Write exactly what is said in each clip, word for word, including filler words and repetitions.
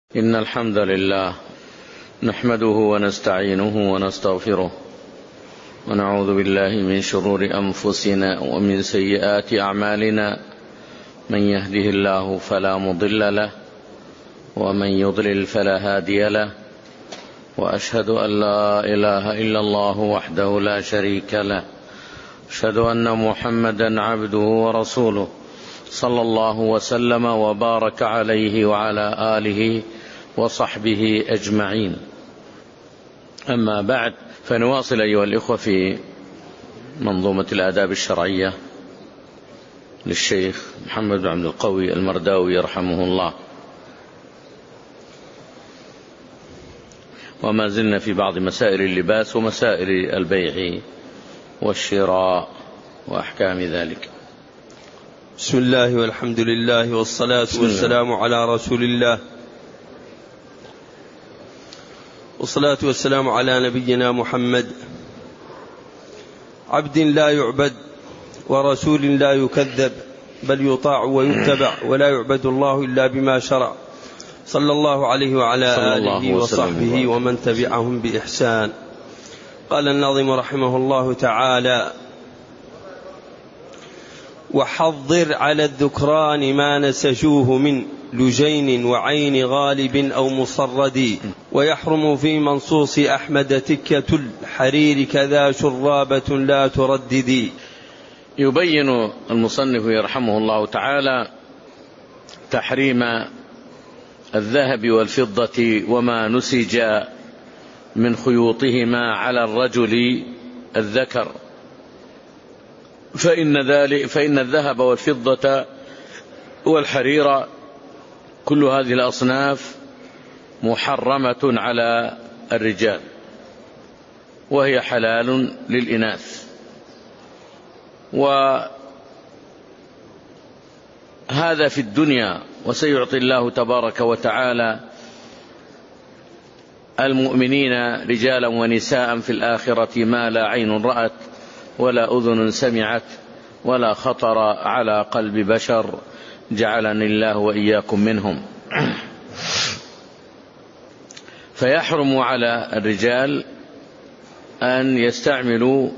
إن الحمد لله نحمده ونستعينه ونستغفره ونعوذ بالله من شرور أنفسنا ومن سيئات أعمالنا، من يهده الله فلا مضل له ومن يضلل فلا هادي له، وأشهد أن لا إله إلا الله وحده لا شريك له، أشهد أن محمدا عبده ورسوله صلى الله وسلم وبارك عليه وعلى آله وصحبه أجمعين. أما بعد، فنواصل أيها الإخوة في منظومة الآداب الشرعية للشيخ محمد بن عبد القوي المرداوي رحمه الله، وما زلنا في بعض مسائل اللباس ومسائل البيع والشراء وأحكام ذلك. بسم الله والحمد لله والصلاة والسلام على رسول الله، والصلاة والسلام على نبينا محمد، عبد لا يعبد ورسول لا يكذب، بل يطاع ويتبع، ولا يعبد الله إلا بما شرع، صلى الله عليه وعلى آله وصحبه ومن تبعهم بإحسان. قال الناظم رحمه الله تعالى: وحضر على الذكران ما نسجوه من لجين وعين غالب أو مصرد، ويحرم في منصوص أحمد تكة الحرير كذا شرابة لا تردد. يبين المصنف يرحمه الله تعالى تحريم الذهب والفضة وما نسج من خيوطهما على الرجل الذكر، فإن ذلك فإن الذهب والفضة والحرير كل هذه الأصناف محرمة على الرجال، وهي حلال للإناث. وهذا في الدنيا، وسيعطي الله تبارك وتعالى المؤمنين رجالا ونساء في الآخرة ما لا عين رأت ولا أذن سمعت ولا خطر على قلب بشر، جعلني الله وإياكم منهم. فيحرم على الرجال أن يستعملوا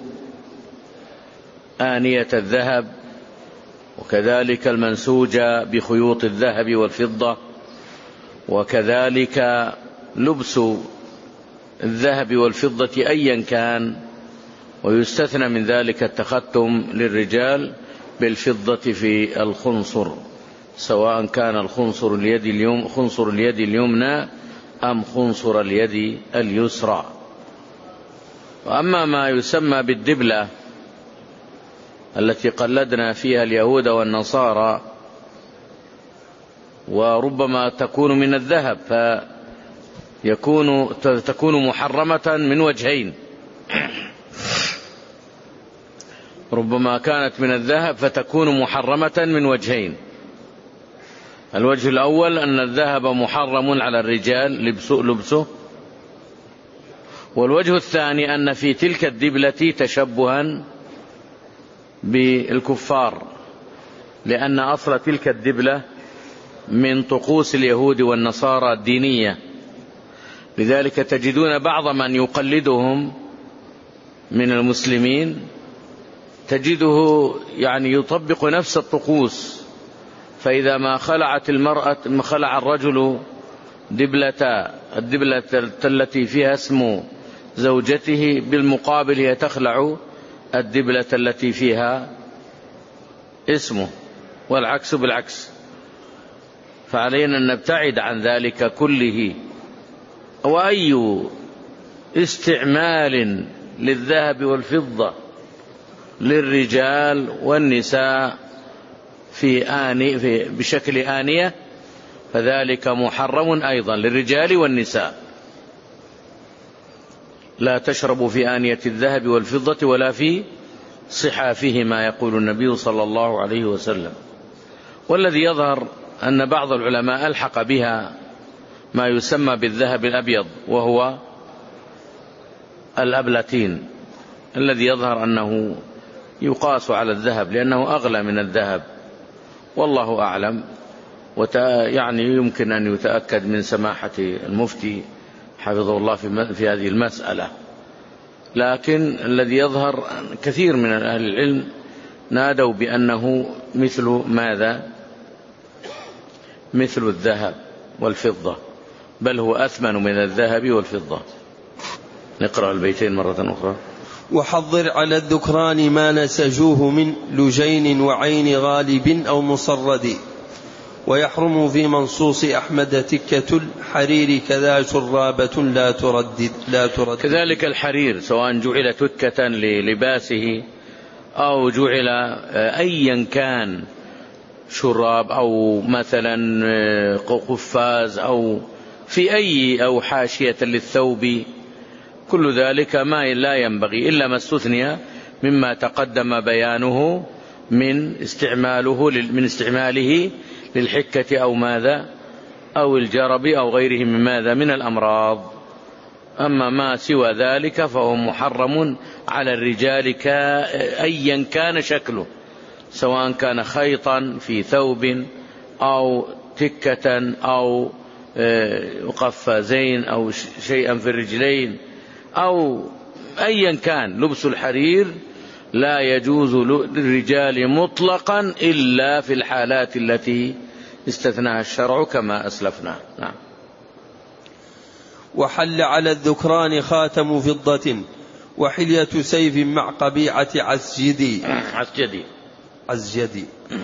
آنية الذهب، وكذلك المنسوج بخيوط الذهب والفضة، وكذلك لبس الذهب والفضة أيا كان، ويستثنى من ذلك التختم للرجال بالفضة في الخنصر، سواء كان الخنصر اليد اليوم خنصر اليد اليمنى أم خنصر اليد اليسرى. وأما ما يسمى بالدبلة التي قلدنا فيها اليهود والنصارى، وربما تكون من الذهب، فيكون تكون محرمة من وجهين: ربما كانت من الذهب فتكون محرمة من وجهين. الوجه الأول أن الذهب محرم على الرجال لبسه، والوجه الثاني أن في تلك الدبلة تشبها بالكفار، لأن أصل تلك الدبلة من طقوس اليهود والنصارى الدينية، لذلك تجدون بعض من يقلدهم من المسلمين تجده يعني يطبق نفس الطقوس، فإذا ما خلعت المرأة ما خلع الرجل دبلة الدبلة التي فيها اسم زوجته، بالمقابل هي تخلع الدبلة التي فيها اسمه، والعكس بالعكس. فعلينا أن نبتعد عن ذلك كله. وأي استعمال للذهب والفضة للرجال والنساء في آني في بشكل آنية فذلك محرم أيضا للرجال والنساء. لا تشربوا في آنية الذهب والفضة ولا في صحافهما، يقول النبي صلى الله عليه وسلم. والذي يظهر أن بعض العلماء ألحق بها ما يسمى بالذهب الأبيض، وهو الأبلتين، الذي يظهر أنه يقاس على الذهب لأنه أغلى من الذهب، والله أعلم. ويعني يمكن أن يتأكد من سماحة المفتي حفظه الله في هذه المسألة. لكن الذي يظهر كثير من أهل العلم نادوا بأنه مثل ماذا؟ مثل الذهب والفضة، بل هو أثمن من الذهب والفضة. نقرأ البيتين مرة أخرى. وحضر على الذكران ما نسجوه من لجين وعين غالب أو مصرد، ويحرم في منصوص أحمد تكة الحرير كذا شرابة لا تردد, لا تردد. كذلك الحرير سواء جعل تكة للباسه أو جعل أيا كان شراب أو مثلا قفاز أو في أي أو حاشية للثوب، كل ذلك ما لا ينبغي إلا ما استثني مما تقدم بيانه من استعماله من استعماله للحكة أو ماذا أو الجرب أو غيره من ماذا من الأمراض. أما ما سوى ذلك فهو محرم على الرجال أيا كان شكله، سواء كان خيطا في ثوب أو تكة أو قفازين أو شيئا في الرجلين أو أيا كان. لبس الحرير لا يجوز للرجال مطلقا إلا في الحالات التي استثناها الشرع كما أسلفنا. نعم. وحل على الذكران خاتم فضة وحلية سيف مع قبيعة عسجدي عسجدي عسجدي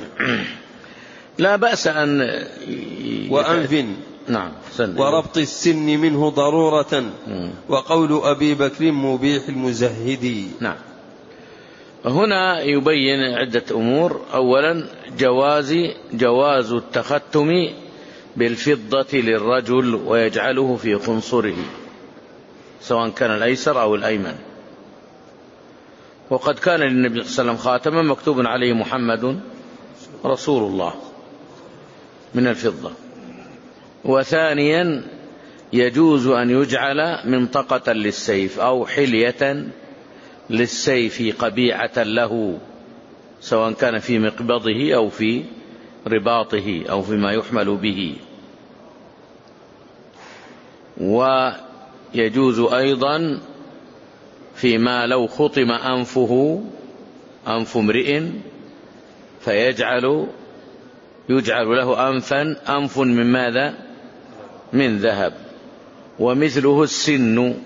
لا بأس أن وأنف نعم وربط السن منه ضرورة وقول أبي بكر مبيح المزهدي. نعم. هنا يبين عدة أمور. أولا جواز جواز التختم بالفضة للرجل ويجعله في قنصره سواء كان الأيسر أو الأيمن. وقد كان للنبي صلى الله عليه وسلم خاتما مكتوب عليه محمد رسول الله من الفضة. وثانيا يجوز أن يجعل منطقة للسيف أو حلية للسيف قبيعة له سواء كان في مقبضه أو في رباطه أو فيما يحمل به. ويجوز أيضا فيما لو خطم أنفه أنف امرئ فيجعل يجعل له أنفا أنف من ماذا؟ من ذهب. ومثله السن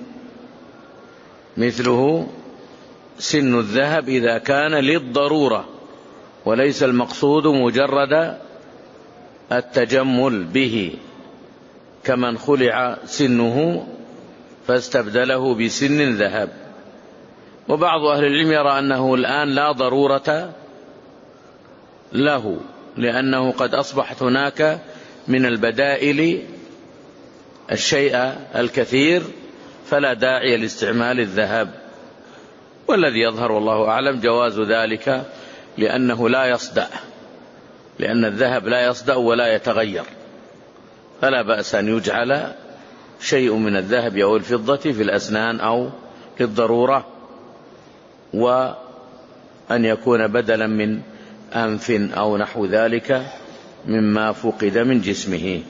مثله سن الذهب إذا كان للضرورة وليس المقصود مجرد التجمل به، كمن خلع سنه فاستبدله بسن ذهب. وبعض أهل العلم يرى أنه الآن لا ضرورة له لأنه قد أصبحت هناك من البدائل الشيء الكثير فلا داعي لاستعمال الذهب. والذي يظهر والله أعلم جواز ذلك لأنه لا يصدأ، لأن الذهب لا يصدأ ولا يتغير، فلا بأس أن يجعل شيء من الذهب أو الفضة في الأسنان أو للضرورة، وأن يكون بدلا من أنف أو نحو ذلك مما فقد من جسمه.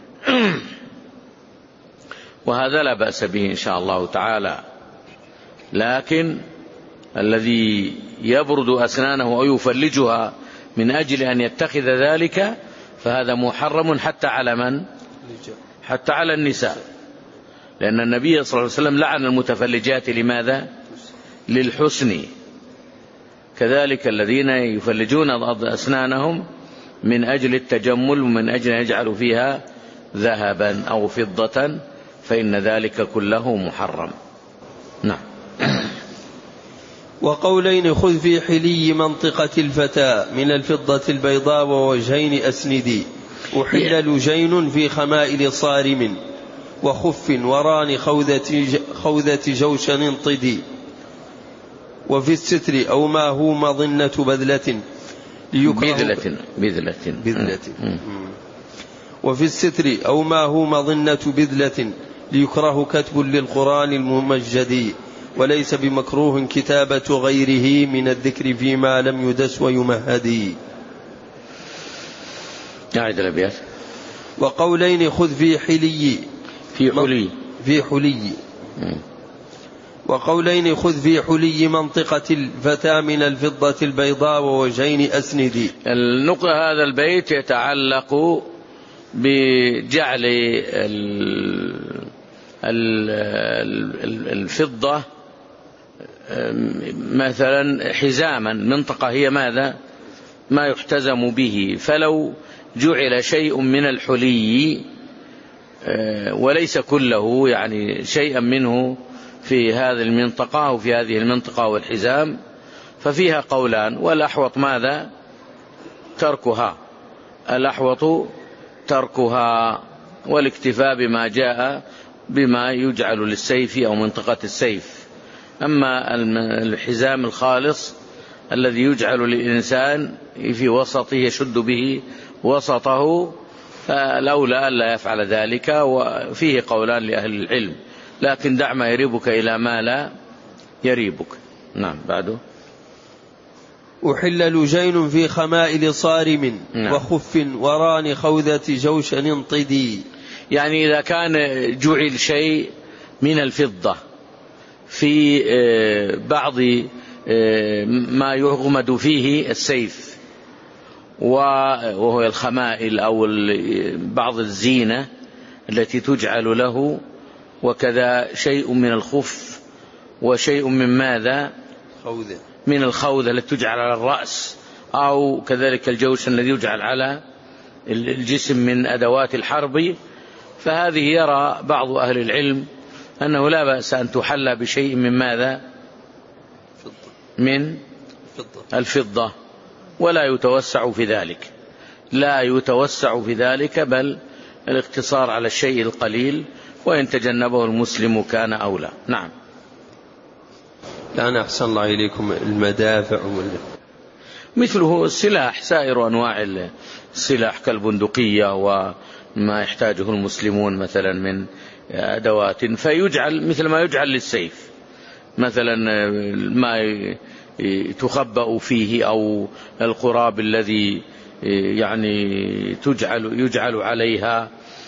وهذا لا بأس به إن شاء الله تعالى. لكن الذي يبرد أسنانه أو يفلجها من أجل أن يتخذ ذلك فهذا محرم حتى على من؟ حتى على النساء، لأن النبي صلى الله عليه وسلم لعن المتفلجات. لماذا؟ للحسن. كذلك الذين يفلجون أسنانهم من أجل التجمل ومن أجل أن يجعلوا فيها ذهبا أو فضة فإن ذلك كله محرم. نعم. وقولين خذ في حلي منطقة الفتى من الفضة البيضاء ووجهين أسندي وحل لجين في خمائل صارم وخف وران خوذة, خوذة جوشن طدي وفي الستر أو ما هو مظنة بذلة بذلة بذلة بذلة وفي الستر أو ما هو مظنة بذلة ليكره كتب للقرآن الممجد وليس بمكروه كتابة غيره من الذكر فيما لم يدس ويمهد. أعد الأبيات. وقولين خذ في حلي في حلي في حلي وقولين خذ في حلي منطقة الفتى من الفضة البيضاء ووجهين أسندي. النقطة هذا البيت يتعلق بجعل الفضة مثلا حزاما، منطقة هي ماذا ما يحتزم به، فلو جعل شيء من الحلي وليس كله، يعني شيئا منه في هذه المنطقة أو في هذه المنطقة والحزام، ففيها قولان، والأحوط ماذا تركها، الأحوط تركها والاكتفاء بما جاء بما يجعل للسيف أو منطقة السيف. أما الحزام الخالص الذي يجعل للإنسان في وسطه يشد به وسطه، فلولا ألا يفعل ذلك، وفيه قولان لأهل العلم، لكن دع ما يريبك إلى ما لا يريبك. نعم. بعده أحل لجين في خمائل صارم نعم. وخف وران خوذة جوشن انطدي. يعني إذا كان جعل شيء من الفضة في بعض ما يغمد فيه السيف وهو الخمائل أو بعض الزينة التي تجعل له، وكذا شيء من الخف وشيء من ماذا خوذة من الخوذة التي تجعل على الرأس، أو كذلك الجوش الذي يجعل على الجسم من أدوات الحرب، فهذه يرى بعض أهل العلم أنه لا بأس أن تحلى بشيء من ماذا من الفضة، ولا يتوسع في ذلك، لا يتوسع في ذلك، بل الاقتصار على الشيء القليل، وإن تجنبه المسلم كان أولى. نعم. الآن أحسن الله إليكم المدافع مثله السلاح، سائر أنواع السلاح كالبندقية وما يحتاجه المسلمون مثلا من أدوات، فيجعل مثل ما يجعل للسيف، مثلا ما تخبأ فيه أو القراب الذي يعني تجعل يجعل عليها،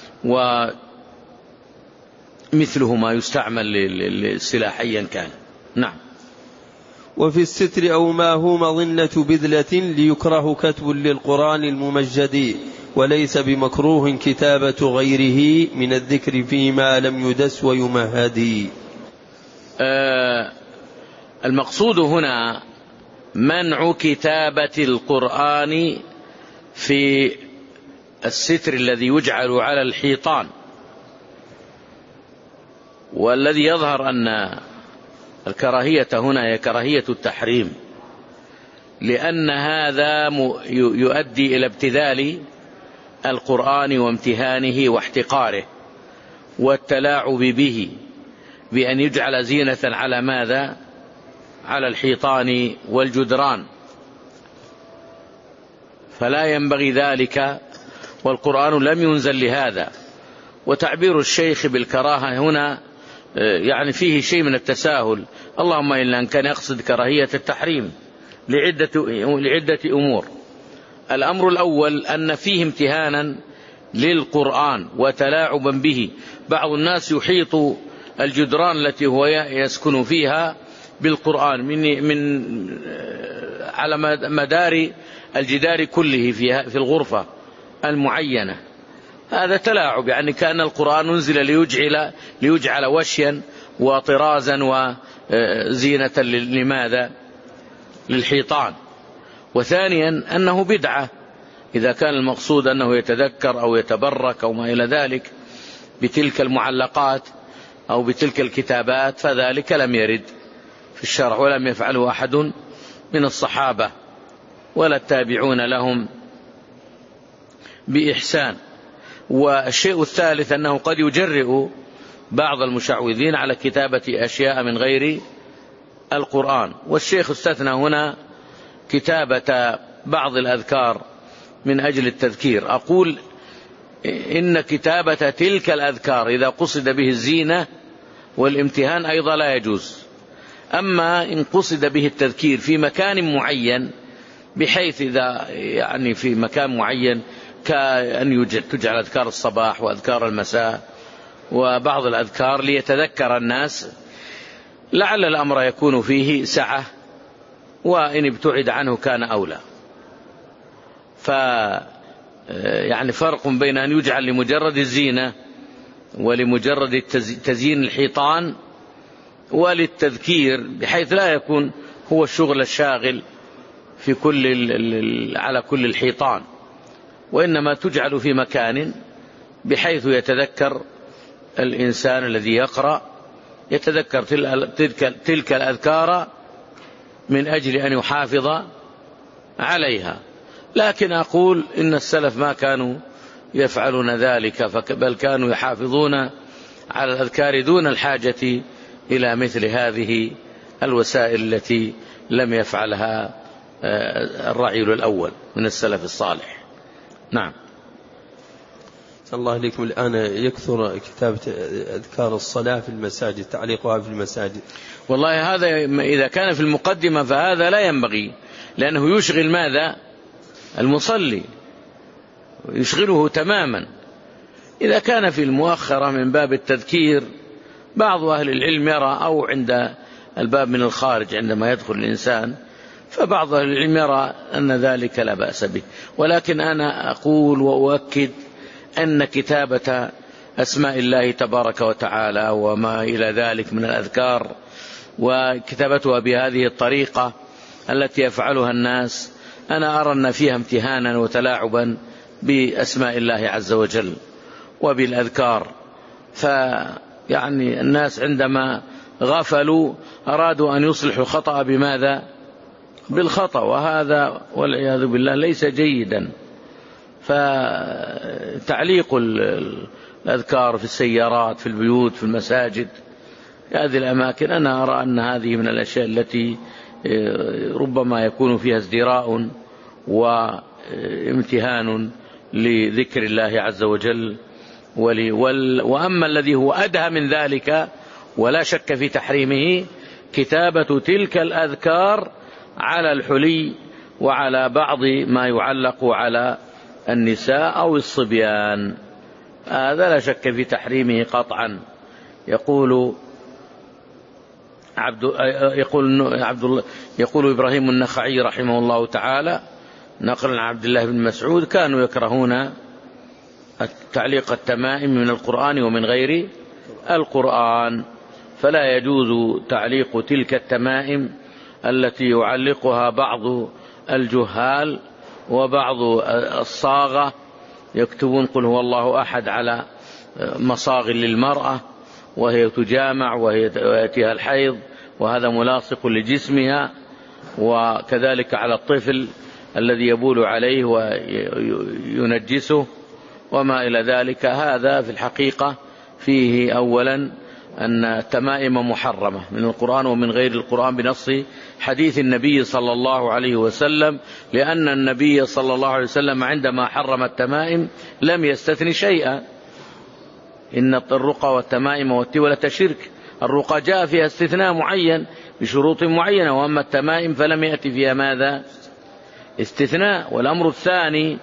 ومثله ما يستعمل للسلاح أيا كان. نعم. وفي الستر أو ما هو مظنة بذلة ليكره كتب للقرآن الممجد، وليس بمكروه كتابة غيره من الذكر فيما لم يدس ويمهد. آه المقصود هنا منع كتابة القرآن في الستر الذي يجعل على الحيطان، والذي يظهر أن الكراهية هنا هي كراهية التحريم، لأن هذا يؤدي إلى ابتذال القرآن وامتهانه واحتقاره والتلاعب به، بأن يجعل زينة على ماذا على الحيطان والجدران، فلا ينبغي ذلك، والقرآن لم ينزل لهذا. وتعبير الشيخ بالكراهة هنا يعني فيه شيء من التساهل، اللهم إلا أن كان يقصد كراهية التحريم لعدة, لعدة أمور. الأمر الأول أن فيه امتهانا للقرآن وتلاعبا به، بعض الناس يحيط الجدران التي هو يسكن فيها بالقرآن من, من على مدار الجدار كله في الغرفة المعينة، هذا تلاعب، يعني كأن القرآن نزل ليجعل, ليجعل وشيا وطرازا وزينة لماذا للحيطان. وثانيا أنه بدعة، إذا كان المقصود أنه يتذكر أو يتبرك أو ما إلى ذلك بتلك المعلقات أو بتلك الكتابات، فذلك لم يرد في الشرع ولم يفعله أحد من الصحابة ولا التابعون لهم بإحسان. والشيء الثالث أنه قد يجرئ بعض المشعوذين على كتابة أشياء من غير القرآن، والشيخ استثنى هنا كتابة بعض الأذكار من أجل التذكير. أقول إن كتابة تلك الأذكار إذا قصد به الزينة والامتهان أيضا لا يجوز، أما إن قصد به التذكير في مكان معين، بحيث إذا يعني في مكان معين كأن تجعل أذكار الصباح وأذكار المساء وبعض الأذكار ليتذكر الناس، لعل الأمر يكون فيه سعة، وإن ابتعد عنه كان أولى. ف يعني فرق بين أن يجعل لمجرد الزينة ولمجرد تزيين الحيطان وللتذكير، بحيث لا يكون هو الشغل الشاغل في كل على كل الحيطان، وإنما تجعل في مكان بحيث يتذكر الإنسان الذي يقرأ يتذكر تلك, تلك الأذكار من أجل أن يحافظ عليها. لكن أقول إن السلف ما كانوا يفعلون ذلك، بل كانوا يحافظون على الأذكار دون الحاجة إلى مثل هذه الوسائل التي لم يفعلها الرعيل الأول من السلف الصالح. نعم. الله عليكم. الآن يكثر كتابة أذكار الصلاة في المساجد، تعليقها في المساجد. والله هذا إذا كان في المقدمة فهذا لا ينبغي، لأنه يشغل ماذا؟ المصلي، يشغله تماما. إذا كان في المؤخرة من باب التذكير، بعض أهل العلم يرى، أو عند الباب من الخارج عندما يدخل الإنسان، فبعض أهل العلم يرى أن ذلك لا بأس به. ولكن أنا أقول وأؤكد أن كتابة أسماء الله تبارك وتعالى وما إلى ذلك من الأذكار وكتابتها بهذه الطريقة التي يفعلها الناس، أنا أرى أن فيها امتهانا وتلاعبا بأسماء الله عز وجل وبالأذكار. فيعني الناس عندما غفلوا أرادوا أن يصلحوا الخطأ بماذا؟ بالخطأ، وهذا والعياذ بالله ليس جيدا. فتعليق الأذكار في السيارات، في البيوت، في المساجد، في هذه الأماكن، أنا أرى أن هذه من الأشياء التي ربما يكون فيها ازدراء وامتهان لذكر الله عز وجل. وأما الذي هو أدهى من ذلك ولا شك في تحريمه، كتابة تلك الأذكار على الحلي وعلى بعض ما يعلق على النساء أو الصبيان، هذا لا شك في تحريمه قطعا. يقول عبد يقول عبد الله يقول إبراهيم النخعي رحمه الله تعالى نقلا عن عبد الله بن مسعود: كانوا يكرهون تعليق التمائم من القرآن ومن غير القرآن، فلا يجوز تعليق تلك التمائم التي يعلقها بعض الجهال وبعض الصاغة، يكتبون قل هو الله أحد على مصاغ للمرأة وهي تجامع ويأتيها الحيض، وهذا ملاصق لجسمها، وكذلك على الطفل الذي يبول عليه وينجسه وما إلى ذلك. هذا في الحقيقة فيه أولا أن التمائم محرمة من القرآن ومن غير القرآن بنص حديث النبي صلى الله عليه وسلم، لأن النبي صلى الله عليه وسلم عندما حرم التمائم لم يستثن شيئا. إن الرقى والتمائم والتولة شرك، الرقى جاء فيها استثناء معين بشروط معينة، وأما التمائم فلم يأتي فيها ماذا؟ استثناء. والأمر الثاني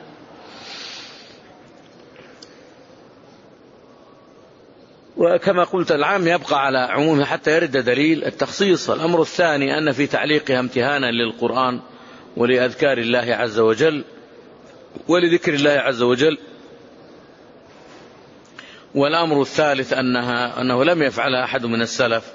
وكما قلت العام يبقى على عمومه حتى يرد دليل التخصيص. الأمر الثاني أن في تعليقها امتهانا للقرآن ولأذكار الله عز وجل ولذكر الله عز وجل. والأمر الثالث أنها أنه لم يفعلها أحد من السلف.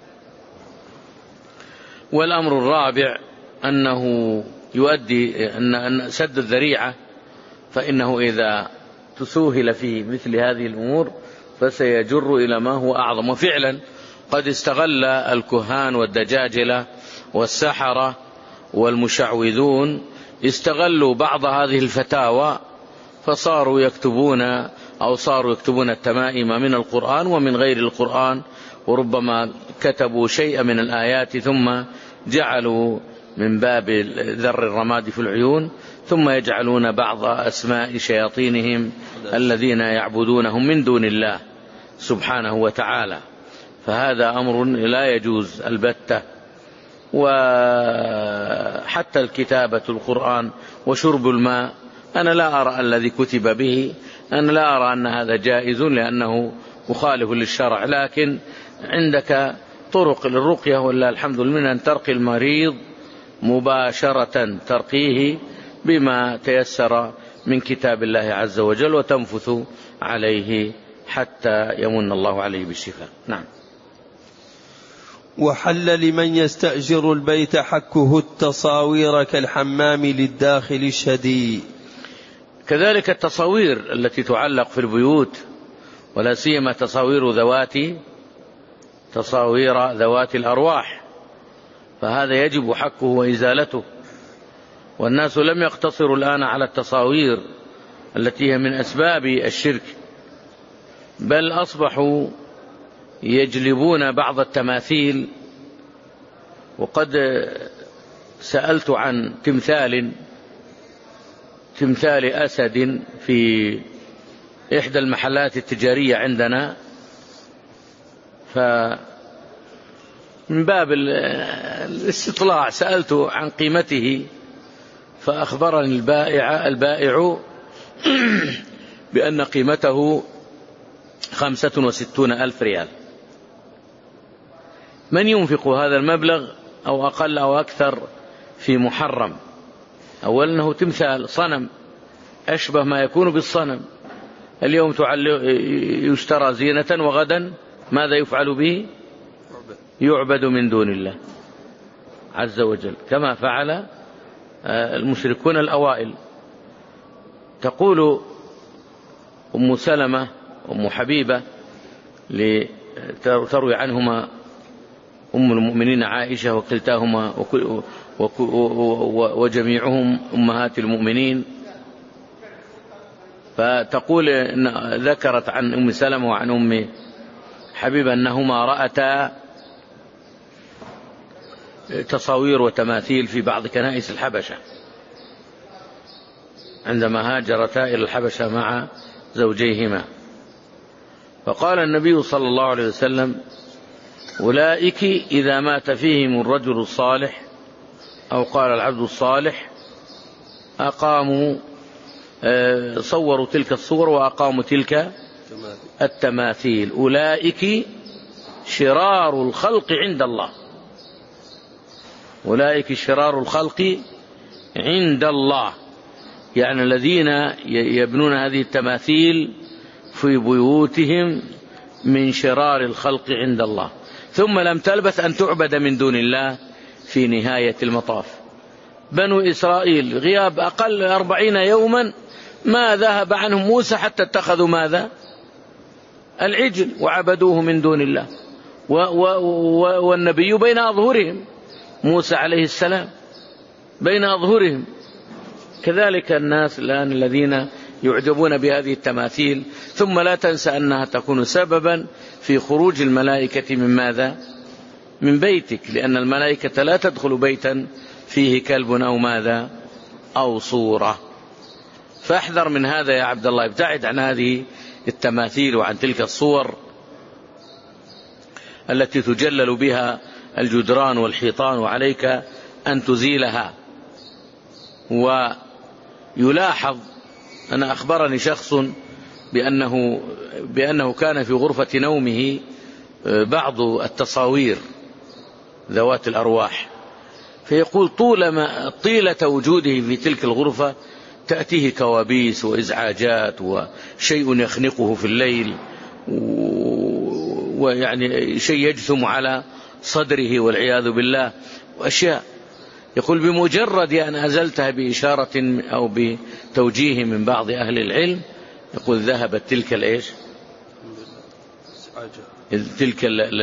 والأمر الرابع أنه يؤدي أن سد الذريعة، فإنه إذا تسوهل في مثل هذه الأمور فسيجر إلى ما هو أعظم. وفعلا قد استغل الكهان والدجاجلة والسحرة والمشعوذون استغلوا بعض هذه الفتاوى، فصاروا يكتبون أو صاروا يكتبون التمائم من القرآن ومن غير القرآن، وربما كتبوا شيئا من الآيات ثم جعلوا من باب ذر الرماد في العيون، ثم يجعلون بعض أسماء شياطينهم الذين يعبدونهم من دون الله سبحانه وتعالى. فهذا أمر لا يجوز البتة. وحتى الكتابة القرآن وشرب الماء أنا لا أرى الذي كتب به، أنا لا أرى أن هذا جائز لأنه مخالف للشرع، لكن عندك طرق للرقية ولا الحمد لله أن ترقي المريض مباشرة، ترقيه بما تيسر من كتاب الله عز وجل وتنفث عليه حتى يمن الله عليه بالشفاء. نعم. وحل لمن يستأجر البيت حكه التصاوير كالحمام للداخل الشديد. كذلك التصاوير التي تعلق في البيوت، ولا سيما تصاوير ذوات تصاوير ذوات الأرواح، فهذا يجب حكه وإزالته. والناس لم يقتصروا الآن على التصاوير التي هي من أسباب الشرك، بل أصبحوا يجلبون بعض التماثيل. وقد سألت عن تمثال تمثال أسد في إحدى المحلات التجارية عندنا، فمن باب الاستطلاع سألت عن قيمته، فأخبرني البائع البائع بأن قيمته خمسة وستون ألف ريال. من ينفق هذا المبلغ أو أقل أو أكثر في محرم؟ أولا أنه تمثال صنم، أشبه ما يكون بالصنم. اليوم يشترى زينة وغدا ماذا يفعل به؟ يعبد من دون الله عز وجل، كما فعل المشركون الأوائل. تقول أم سلمة أم حبيبة تروي عنهما أم المؤمنين عائشة وكلتاهما وجميعهم أمهات المؤمنين، فتقول إن ذكرت عن أم سلمة وعن أم حبيبة أنهما رأتا تصاوير وتماثيل في بعض كنائس الحبشة عندما هاجرتا إلى الحبشة مع زوجيهما. فقال النبي صلى الله عليه وسلم: أولئك إذا مات فيهم الرجل الصالح أو قال العبد الصالح أقاموا صوروا تلك الصور وأقاموا تلك التماثيل، أولئك شرار الخلق عند الله، أولئك شرار الخلق عند الله، يعني الذين يبنون هذه التماثيل في بيوتهم من شرار الخلق عند الله. ثم لم تلبث أن تعبد من دون الله في نهاية المطاف. بنو إسرائيل غياب أقل أربعين يوما ما ذهب عنهم موسى حتى اتخذوا ماذا؟ العجل وعبدوه من دون الله، و و و والنبي بين أظهرهم، موسى عليه السلام بين أظهرهم. كذلك الناس الآن الذين يعجبون بهذه التماثيل. ثم لا تنسى أنها تكون سببا في خروج الملائكة من ماذا؟ من بيتك، لأن الملائكة لا تدخل بيتا فيه كلب أو ماذا أو صورة. فاحذر من هذا يا عبد الله، ابتعد عن هذه التماثيل وعن تلك الصور التي تجلل بها الجدران والحيطان، وعليك أن تزيلها. ويلاحظ أنا أخبرني شخص بأنه, بأنه كان في غرفة نومه بعض التصاوير ذوات الأرواح، فيقول طولما طيلة وجوده في تلك الغرفة تأتيه كوابيس وإزعاجات وشيء يخنقه في الليل، ويعني شيء يجثم على صدره والعياذ بالله وأشياء. يقول بمجرد أن أزلتها بإشارة أو بتوجيه من بعض أهل العلم، يقول ذهبت تلك الإيش تلك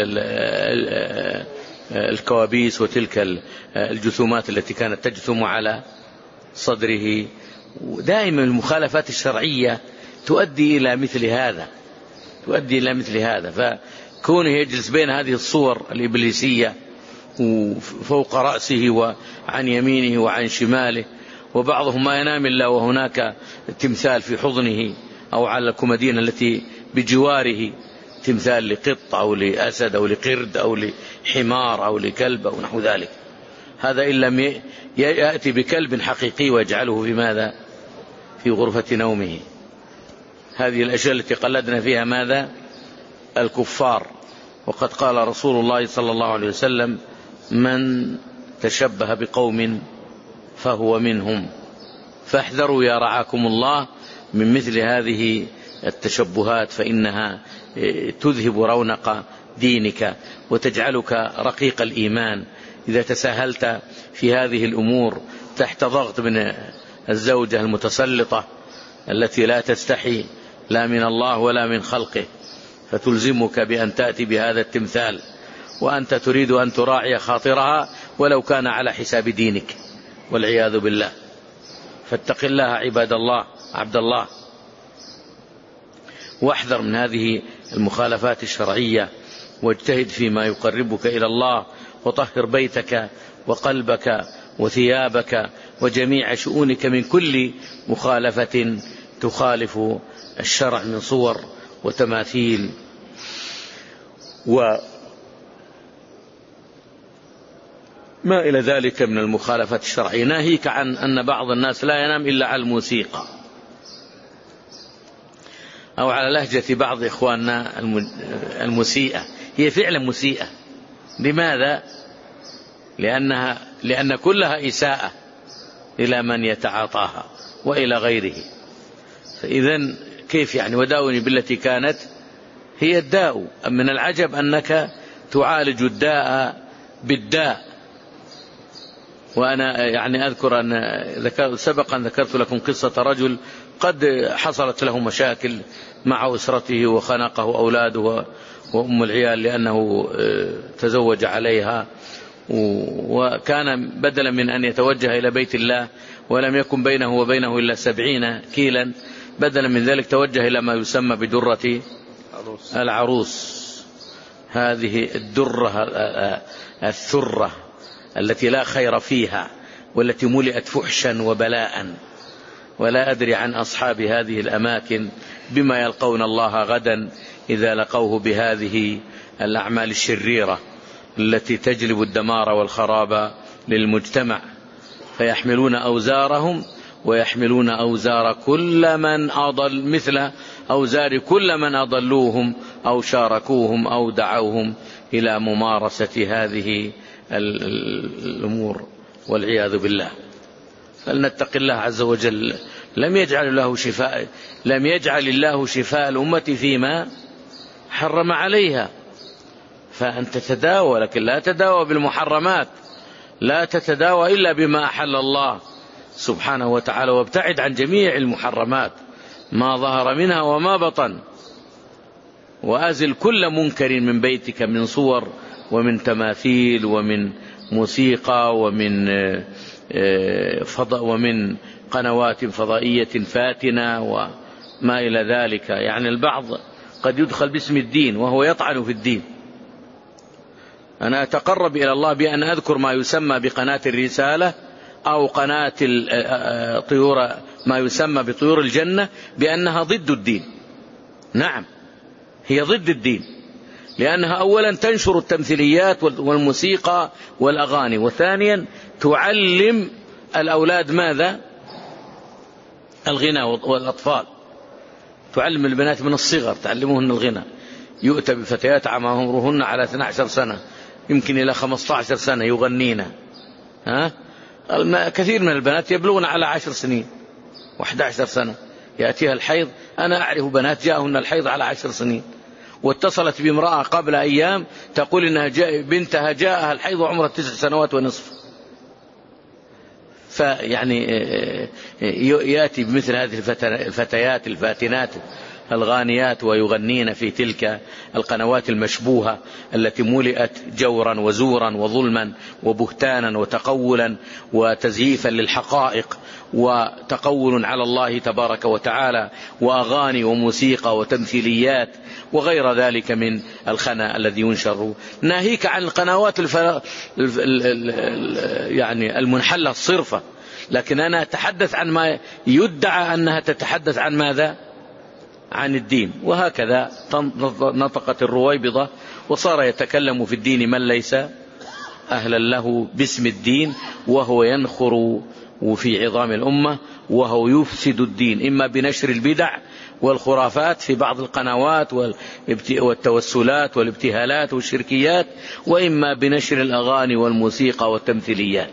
الكوابيس وتلك الجثومات التي كانت تجثم على صدره. دائما المخالفات الشرعية تؤدي إلى مثل هذا تؤدي إلى مثل هذا فكونه يجلس بين هذه الصور الإبليسية فوق رأسه وعن يمينه وعن شماله، وبعضهم ما ينام إلا وهناك تمثال في حضنه أو على الكمدين التي بجواره، تمثال لقط أو لأسد أو لقرد أو لحمار أو لكلب أو نحو ذلك. هذا إن لم يأتي بكلب حقيقي ويجعله في ماذا في غرفة نومه. هذه الأشياء التي قلدنا فيها ماذا؟ الكفار. وقد قال رسول الله صلى الله عليه وسلم: من تشبه بقوم فهو منهم. فاحذروا يا رعاكم الله من مثل هذه التشبهات، فإنها تذهب رونق دينك وتجعلك رقيق الإيمان. إذا تساهلت في هذه الأمور تحت ضغط من الزوجة المتسلطة التي لا تستحي لا من الله ولا من خلقه، فتلزمك بأن تأتي بهذا التمثال وأنت تريد أن تراعي خاطرها ولو كان على حساب دينك، والعياذ بالله. فاتق الله عباد الله عبد الله، واحذر من هذه المخالفات الشرعية، واجتهد فيما يقربك إلى الله، وطهر بيتك وقلبك وثيابك وجميع شؤونك من كل مخالفة تخالف الشرع من صور وتماثيل وما إلى ذلك من المخالفات الشرعية. ناهيك عن أن بعض الناس لا ينام إلا على الموسيقى، أو على لهجة بعض إخواننا المسيئة. هي فعلا مسيئة. لماذا؟ لأنها لأن كلها إساءة إلى من يتعاطاها وإلى غيره. فإذن كيف يعني؟ وداوني بالتي كانت هي الداء. من العجب أنك تعالج الداء بالداء. وأنا يعني أذكر أن سبقا ذكرت لكم قصة رجل قد حصلت له مشاكل مع أسرته وخنقه أولاده وأم العيال لأنه تزوج عليها، وكان بدلا من أن يتوجه إلى بيت الله ولم يكن بينه وبينه إلا سبعين كيلا، بدلا من ذلك توجه إلى ما يسمى بدرة العروس. هذه الدرة الثرة التي لا خير فيها والتي ملئت فحشا وبلاء. ولا أدري عن أصحاب هذه الأماكن بما يلقون الله غدا إذا لقوه بهذه الأعمال الشريرة التي تجلب الدمار والخراب للمجتمع. فيحملون أوزارهم ويحملون أوزار كل من أضل مثل أوزار كل من أضلوهم أو شاركوهم أو دعوهم إلى ممارسة هذه الأمور، والعياذ بالله. فلنتق الله عز وجل. لم يجعل له شفاء لم يجعل الله شفاء الأمة فيما حرم عليها. فأنت تتداوى، لكن لا تتداوى بالمحرمات، لا تتداوى إلا بما أحل الله سبحانه وتعالى، وابتعد عن جميع المحرمات ما ظهر منها وما بطن، وأزل كل منكر من بيتك من صور ومن تماثيل ومن موسيقى ومن فضاء ومن قنوات فضائية فاتنة وما إلى ذلك. يعني البعض قد يدخل باسم الدين وهو يطعن في الدين. أنا أتقرب إلى الله بأن أذكر ما يسمى بقناة الرسالة أو قناة طيور ما يسمى بطيور الجنة بأنها ضد الدين. نعم، هي ضد الدين، لأنها أولا تنشر التمثيليات والموسيقى والأغاني، وثانيا تعلم الأولاد ماذا؟ الغناء. والأطفال تعلم البنات من الصغر، تعلموهن الغناء. يؤتى بفتيات عمرهن على اثنتي عشرة سنة يمكن إلى خمسة عشر سنة يغنين. ها؟ كثير من البنات يبلغن على عشر سنين واحد عشر سنة يأتيها الحيض. أنا أعرف بنات جاءهن الحيض على عشر سنين، واتصلت بامرأة قبل أيام تقول إنها جاء بنتها جاءها الحيض وعمرها تسع سنوات ونصف. فيعني يأتي بمثل هذه الفتيات الفاتنات الغانيات ويغنين في تلك القنوات المشبوهة التي ملئت جورا وزورا وظلما وبهتانا وتقولا وتزييفا للحقائق وتقول على الله تبارك وتعالى، وأغاني وموسيقى وتمثيليات وغير ذلك من الخنا الذي ينشر. ناهيك عن القنوات الف... الف... يعني المنحلة الصرفة، لكن أنا أتحدث عن ما يدعى أنها تتحدث عن ماذا؟ عن الدين. وهكذا نطقت الرويبضة وصار يتكلم في الدين من ليس أهلا له باسم الدين، وهو ينخر وفي عظام الأمة، وهو يفسد الدين إما بنشر البدع والخرافات في بعض القنوات والتوسلات والابتهالات والشركيات، وإما بنشر الأغاني والموسيقى والتمثيليات.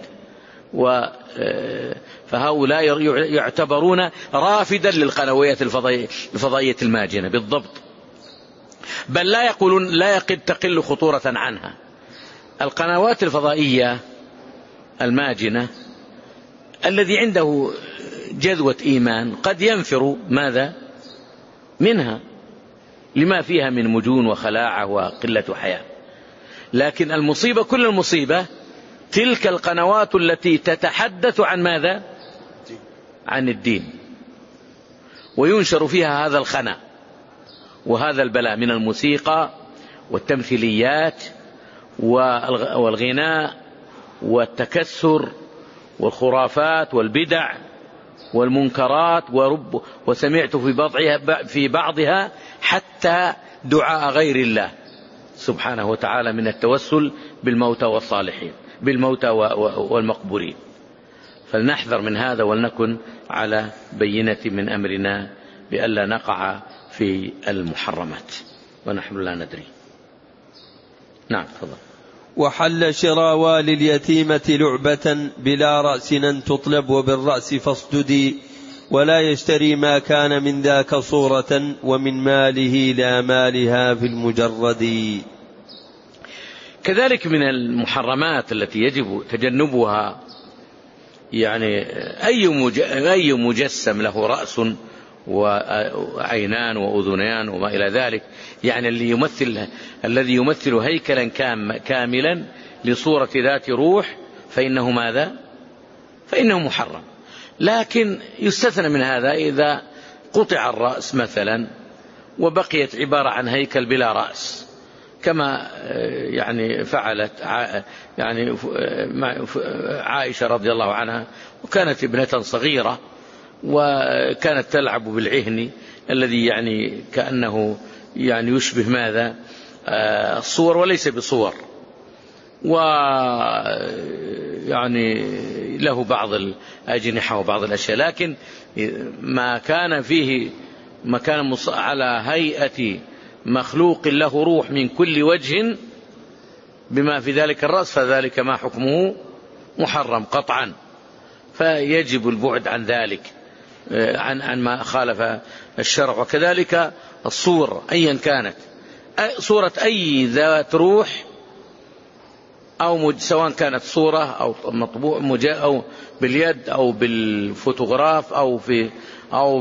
فهؤلاء يعتبرون رافدا للقنوات الفضائية الماجنة بالضبط، بل لا يقولون لا يقد تقل خطورة عنها. القنوات الفضائية الماجنة الذي عنده جذوة إيمان قد ينفر ماذا منها لما فيها من مجون وخلاعة وقلة حياة. لكن المصيبة كل المصيبة تلك القنوات التي تتحدث عن ماذا؟ عن الدين، وينشر فيها هذا الخنا وهذا البلاء من الموسيقى والتمثيليات والغناء والتكسر والخرافات والبدع والمنكرات، ورب وسمعت في بعضها, في بعضها حتى دعاء غير الله سبحانه وتعالى من التوسل بالموتى والصالحين بالموتى والمقبورين. فلنحذر من هذا ولنكن على بينة من أمرنا بألا نقع في المحرمات ونحن لا ندري. نعم تفضل. وحل شرى والي اليتيمة لعبة بلا رأس أن تطلب وبالرأس فاصددي، ولا يشتري ما كان من ذاك صورة ومن ماله لا مالها في المجرد. كذلك من المحرمات التي يجب تجنبها يعني أي مجسم له رأس وعينان وأذنان وما إلى ذلك، يعني اللي يمثل الذي يمثل هيكلا كاملا لصورة ذات روح فإنه ماذا؟ فإنه محرم. لكن يستثنى من هذا إذا قطع الرأس مثلا وبقيت عبارة عن هيكل بلا رأس، كما يعني فعلت يعني عائشة رضي الله عنها، وكانت ابنة صغيرة وكانت تلعب بالعهن الذي يعني كأنه يعني يشبه ماذا؟ الصور وليس بصور، ويعني له بعض الأجنحة وبعض الأشياء، لكن ما كان فيه ما كان على هيئة مخلوق له روح من كل وجه بما في ذلك الرأس فذلك ما حكمه محرم قطعا. فيجب البعد عن ذلك عن عن ما خالف الشرع. وكذلك الصور أيا كانت، صورة أي ذات روح أو سواء كانت صورة أو مطبوع أو باليد أو بالفوتوغراف أو في أو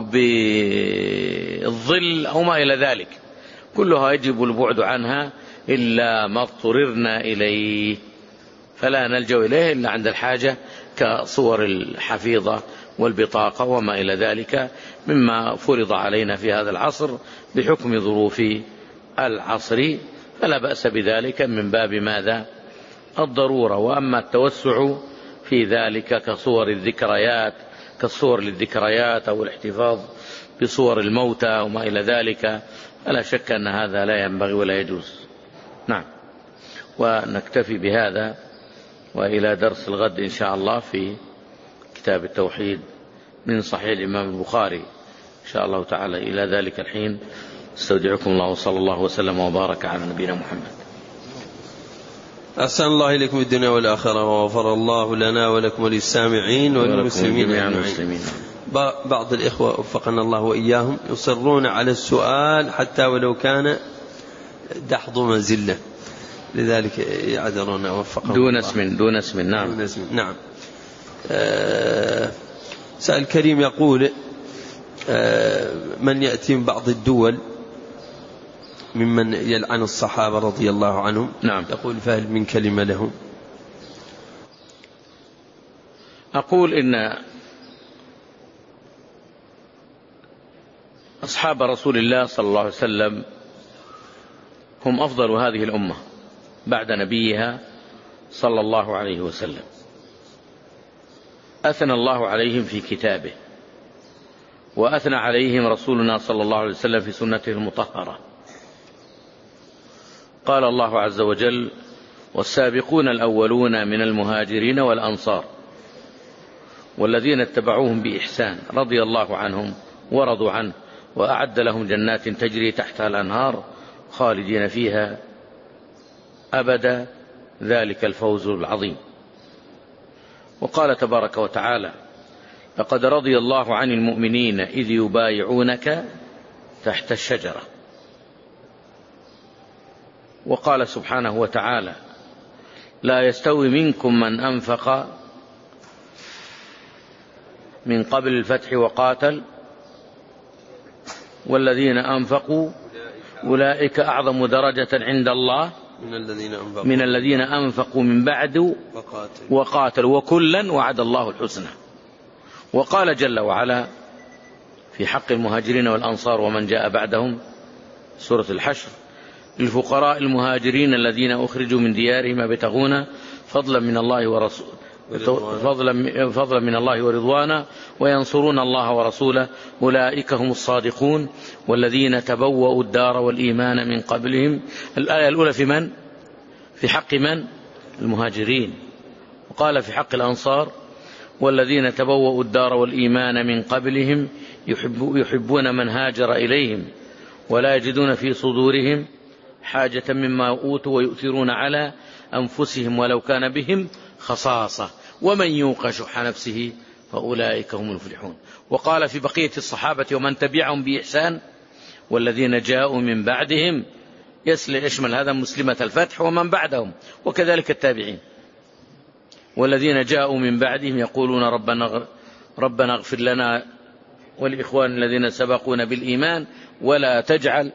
بالظل أو ما إلى ذلك، كلها يجب البعد عنها إلا ما اضطررنا إليه، فلا نلجأ إليه إلا عند الحاجة كصور الحفيظة والبطاقة وما إلى ذلك مما فرض علينا في هذا العصر بحكم ظروف العصر، فلا بأس بذلك من باب ماذا؟ الضرورة. وأما التوسع في ذلك كصور الذكريات كالصور للذكريات أو الاحتفاظ بصور الموتى وما إلى ذلك فلا شك أن هذا لا ينبغي ولا يجوز. نعم، ونكتفي بهذا، وإلى درس الغد إن شاء الله في كتاب التوحيد من صحيح الإمام البخاري إن شاء الله تعالى. إلى ذلك الحين استودعكم الله وصلى الله وسلم وبارك على نبينا محمد. أحسن الله إليكم الدنيا والآخرة، وغفر الله لنا ولكم وللسامعين والمسلمين أجمعين. بعض الإخوة وفقنا الله وإياهم يصرون على السؤال حتى ولو كان دحض منزله، لذلك يعذرون وفقهم دون الله. اسم دون اسم نعم دون اسم. نعم. آه سائل كريم يقول آه من يأتي من بعض الدول ممن يلعن الصحابة رضي الله عنهم، نعم، يقول فهل من كلمة لهم؟ أقول إن أصحاب رسول الله صلى الله عليه وسلم هم أفضل هذه الأمة بعد نبيها صلى الله عليه وسلم، أثنى الله عليهم في كتابه، وأثنى عليهم رسولنا صلى الله عليه وسلم في سنته المطهرة. قال الله عز وجل: والسابقون الأولون من المهاجرين والأنصار والذين اتبعوهم بإحسان رضي الله عنهم ورضوا عنه وأعد لهم جنات تجري تحتها الأنهار خالدين فيها أبدا ذلك الفوز العظيم. وقال تبارك وتعالى: لقد رضي الله عن المؤمنين إذ يبايعونك تحت الشجرة. وقال سبحانه وتعالى: لا يستوي منكم من أنفق من قبل الفتح وقاتل والذين أنفقوا أولئك أعظم درجة عند الله من الذين أنفقوا من الذين أنفقوا من بعد وقاتلوا وكلا وعد الله الحسنى. وقال جل وعلا في حق المهاجرين والأنصار ومن جاء بعدهم سورة الحشر: للفقراء المهاجرين الذين أخرجوا من ديارهم يبتغون فضلا من الله ورسوله فضلا فضلا من الله ورضوانا وينصرون الله ورسوله أولئك هم الصادقون والذين تبوأوا الدار والإيمان من قبلهم. الآية الأولى في من؟ في حق من؟ المهاجرين. وقال في حق الأنصار: والذين تبوأوا الدار والإيمان من قبلهم يحب يحبون من هاجر إليهم ولا يجدون في صدورهم حاجة مما أوتوا ويؤثرون على أنفسهم ولو كان بهم خصاصة ومن يوق شح نفسه فأولئك هم المفلحون. وقال في بقية الصحابة ومن تبعهم بإحسان: والذين جاءوا من بعدهم يشمل هذا مسلمة الفتح ومن بعدهم وكذلك التابعين. والذين جاءوا من بعدهم يقولون ربنا ربنا اغفر لنا والإخوان الذين سبقونا بالإيمان ولا تجعل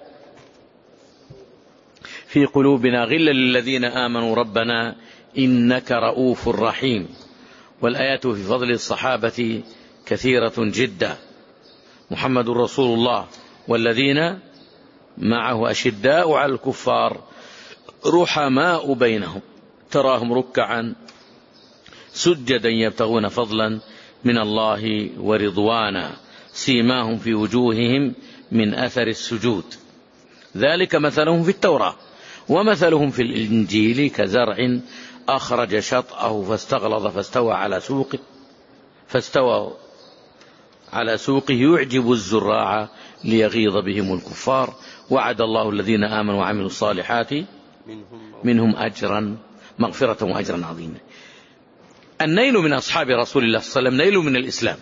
في قلوبنا غلا للذين آمنوا ربنا إنك رؤوف رحيم. والآيات في فضل الصحابة كثيرة جدا. محمد رسول الله والذين معه أشداء على الكفار رحماء بينهم تراهم ركعا سجدا يبتغون فضلا من الله ورضوانا سيماهم في وجوههم من أثر السجود ذلك مثلهم في التوراة ومثلهم في الإنجيل كزرع أخرج شطأه فاستغلظ فاستوى على سوقه فاستوى على سوقه يعجب الزراع ليغيظ بهم الكفار وعد الله الذين آمنوا وعملوا الصالحات منهم أجرا مغفرة وأجرا عظيما. النيل من أصحاب رسول الله صلى الله عليه وسلم نيل من الإسلام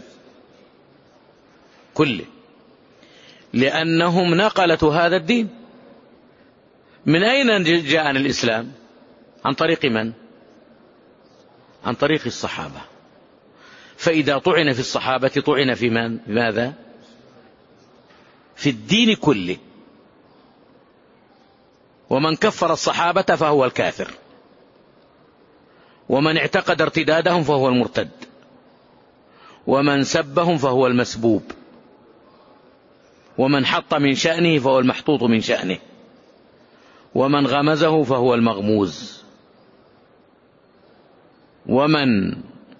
كله لأنهم نقلة هذا الدين. من أين جاءنا الإسلام؟ عن طريق من؟ عن طريق الصحابة. فإذا طعن في الصحابة طعن في من؟ ماذا؟ في الدين كله. ومن كفر الصحابة فهو الكافر ومن اعتقد ارتدادهم فهو المرتد ومن سبهم فهو المسبوب ومن حط من شأنه فهو المحطوط من شأنه ومن غمزه فهو المغموز ومن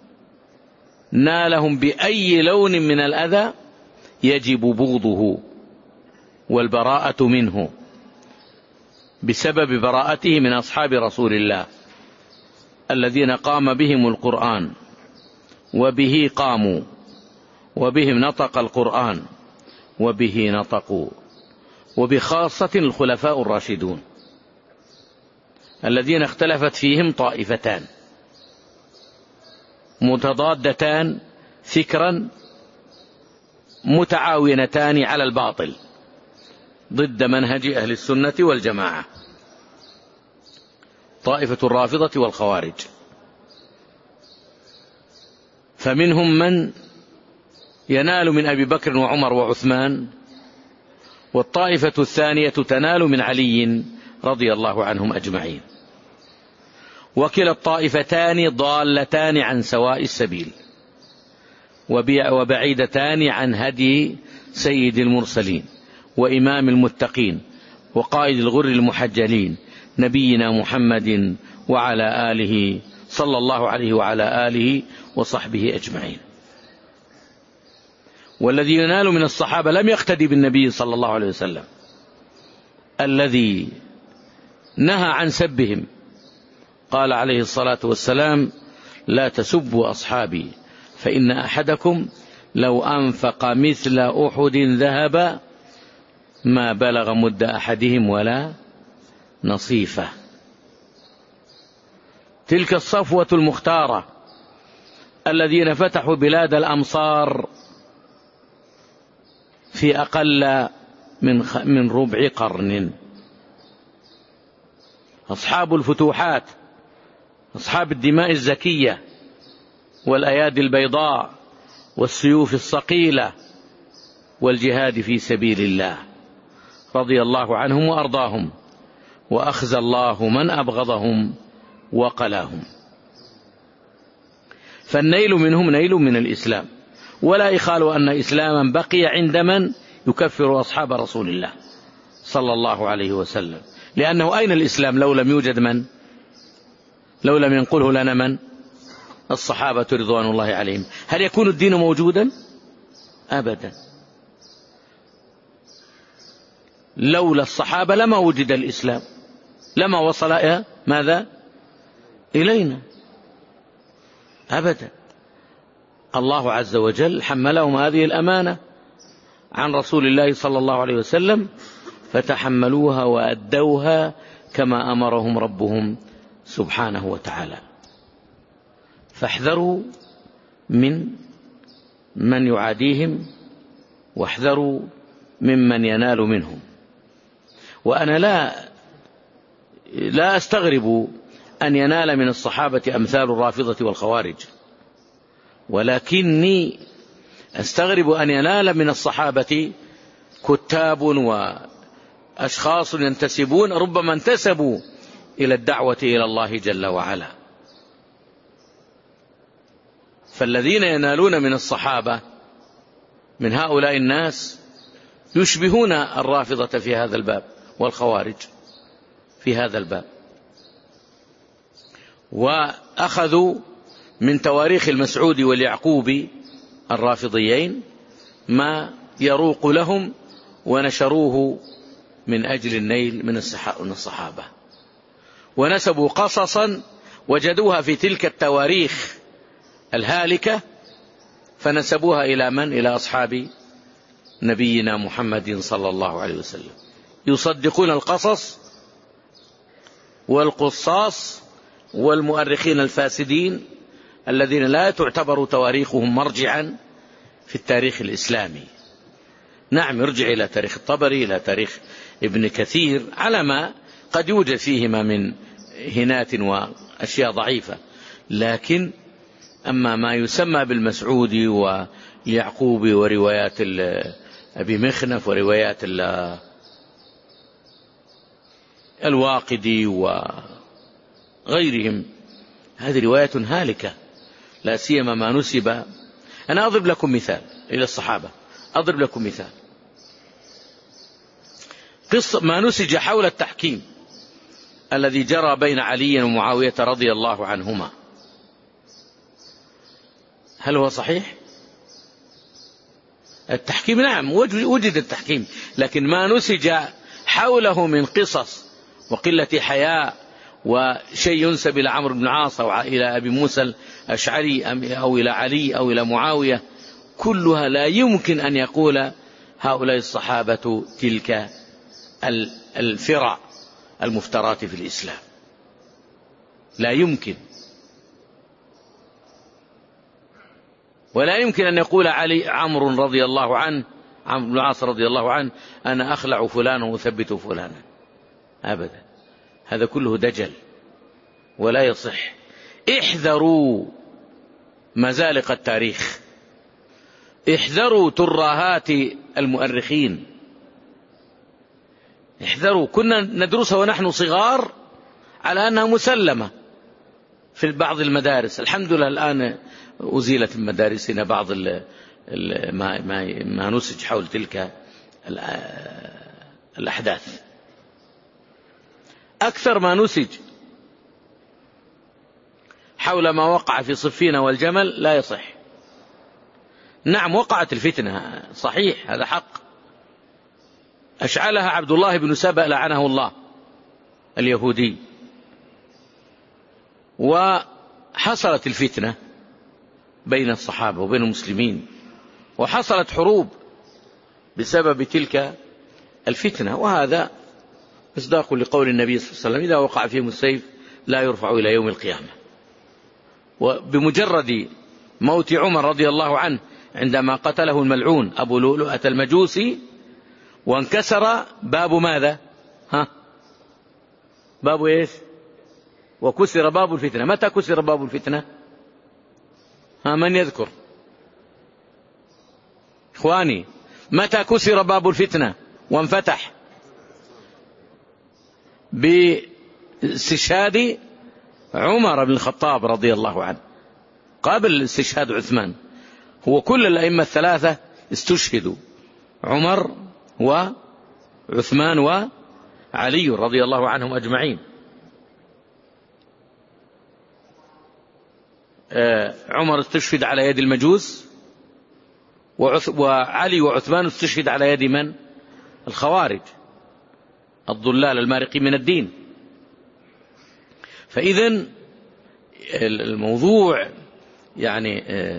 نالهم بأي لون من الأذى يجب بغضه والبراءة منه بسبب براءته من أصحاب رسول الله الذين قام بهم القرآن وبه قاموا وبهم نطق القرآن وبه نطقوا وبخاصة الخلفاء الراشدون الذين اختلفت فيهم طائفتان متضادتان فكرا متعاونتان على الباطل ضد منهج أهل السنة والجماعة طائفة الرافضة والخوارج. فمنهم من ينال من أبي بكر وعمر وعثمان والطائفة الثانية تنال من علي رضي الله عنهم أجمعين. وكلا الطائفتان ضالتان عن سواء السبيل وبعيدتان عن هدي سيد المرسلين وإمام المتقين وقائد الغر المحجلين نبينا محمد وعلى آله صلى الله عليه وعلى آله وصحبه أجمعين. والذي ينال من الصحابة لم يقتدي بالنبي صلى الله عليه وسلم الذي نهى عن سبهم قال عليه الصلاة والسلام لا تسبوا أصحابي فإن أحدكم لو أنفق مثل أحد ذهب ما بلغ مد أحدهم ولا نصيفه. تلك الصفوة المختارة الذين فتحوا بلاد الأمصار في أقل من من ربع قرن، أصحاب الفتوحات، أصحاب الدماء الزكية والأيادي البيضاء والسيوف الصقيلة والجهاد في سبيل الله، رضي الله عنهم وأرضاهم، وأخزى الله من أبغضهم وقلاهم. فالنيل منهم نيل من الإسلام، ولا يخال أن إسلاما بقي عند من يكفر أصحاب رسول الله صلى الله عليه وسلم، لأنه أين الإسلام لو لم يوجد من لو لم ينقله لنا من الصحابة رضوان الله عليهم؟ هل يكون الدين موجودا؟ أبدا. لولا الصحابة لما وجد الإسلام، لما وصل إلى ماذا إلينا أبدا. الله عز وجل حملهم هذه الأمانة عن رسول الله صلى الله عليه وسلم، فتحملوها وأدوها كما أمرهم ربهم سبحانه وتعالى. فاحذروا من من يعاديهم، واحذروا ممن ينال منهم. وأنا لا لا أستغرب أن ينال من الصحابة أمثال الرافضة والخوارج، ولكني أستغرب أن ينال من الصحابة كتاب وأشخاص ينتسبون، ربما انتسبوا إلى الدعوة إلى الله جل وعلا. فالذين ينالون من الصحابة من هؤلاء الناس يشبهون الرافضة في هذا الباب والخوارج في هذا الباب، وأخذوا من تواريخ المسعود واليعقوبي الرافضيين ما يروق لهم ونشروه من أجل النيل من الصحابة، ونسبوا قصصا وجدوها في تلك التواريخ الهالكة فنسبوها إلى من؟ إلى أصحاب نبينا محمد صلى الله عليه وسلم. يصدقون القصص والقصاص والمؤرخين الفاسدين الذين لا تعتبر تواريخهم مرجعا في التاريخ الإسلامي. نعم، يرجع إلى تاريخ الطبري، إلى تاريخ ابن كثير، على ما قد يوجد فيهما من هنات وأشياء ضعيفة، لكن أما ما يسمى بالمسعودي واليعقوبي وروايات أبي مخنف وروايات الواقدي وغيرهم، هذه رواية هالكة، لا سيما ما نسب. أنا أضرب لكم مثال إلى الصحابة، أضرب لكم مثال قصة ما نسج حول التحكيم الذي جرى بين علي ومعاوية رضي الله عنهما. هل هو صحيح؟ التحكيم نعم وجد التحكيم، لكن ما نسج حوله من قصص وقلة حياء وشيء ينسب إلى عمرو بن العاص أو إلى أبي موسى الأشعري أو إلى علي أو إلى معاوية، كلها لا يمكن أن يقول هؤلاء الصحابة تلك الفرع المفترات في الإسلام، لا يمكن. ولا يمكن أن يقول علي عمرو رضي الله عنه عمرو بن العاص رضي الله عنه أنا أخلع فلانا وأثبت فلانا، أبدا، هذا كله دجل ولا يصح. احذروا مزالق التاريخ، احذروا ترهات المؤرخين، احذروا. كنا ندرسها ونحن صغار على أنها مسلمة في بعض المدارس، الحمد لله الآن أزيلت من مدارسنا بعض ال ال ما, ما, ما نسج حول تلك الأحداث. أكثر ما نسج حول ما وقع في صفين والجمل لا يصح. نعم وقعت الفتنة صحيح، هذا حق، أشعلها عبد الله بن سبأ لعنه الله اليهودي، وحصلت الفتنة بين الصحابة وبين المسلمين، وحصلت حروب بسبب تلك الفتنة. وهذا مصداق لقول النبي صلى الله عليه وسلم: إذا وقع فيهم السيف لا يرفع إلى يوم القيامة. وبمجرد موت عمر رضي الله عنه عندما قتله الملعون أبو لؤلؤة المجوسي، وانكسر باب ماذا؟ ها؟ باب إيش؟ وكسر باب الفتنة. متى كسر باب الفتنة؟ ها، من يذكر؟ إخواني، متى كسر باب الفتنة وانفتح؟ باستشهاد عمر بن الخطاب رضي الله عنه قبل استشهاد عثمان. هو كل الأئمة الثلاثة استشهدوا: عمر وعثمان وعلي رضي الله عنهم أجمعين. عمر استشهد على يد المجوس، وعلي وعثمان استشهد على يد من؟ الخوارج الضلال المارقين من الدين. فإذن الموضوع يعني